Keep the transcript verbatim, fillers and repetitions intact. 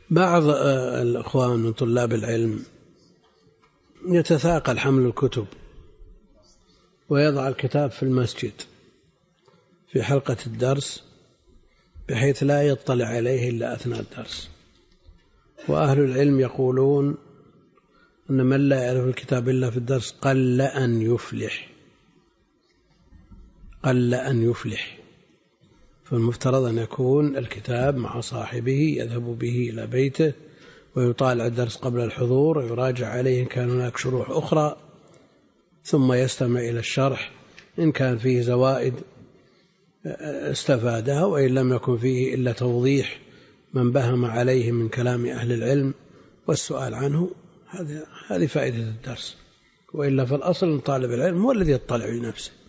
بعض الأخوان من طلاب العلم يتثاقل حمل الكتب ويضع الكتاب في المسجد في حلقة الدرس بحيث لا يطلع عليه إلا أثناء الدرس. وأهل العلم يقولون أن من لا يعرف الكتاب إلا في الدرس قل أن يفلح قل أن يفلح فالمفترض أن يكون الكتاب مع صاحبه يذهب به إلى بيته ويطالع الدرس قبل الحضور ويراجع عليه إن كان هناك شروح أخرى، ثم يستمع إلى الشرح إن كان فيه زوائد استفادها، وإن لم يكن فيه إلا توضيح من بهم عليه من كلام أهل العلم والسؤال عنه. هذه فائدة الدرس. وإلا فالأصل أن طالب العلم هو الذي يطلع لنفسه.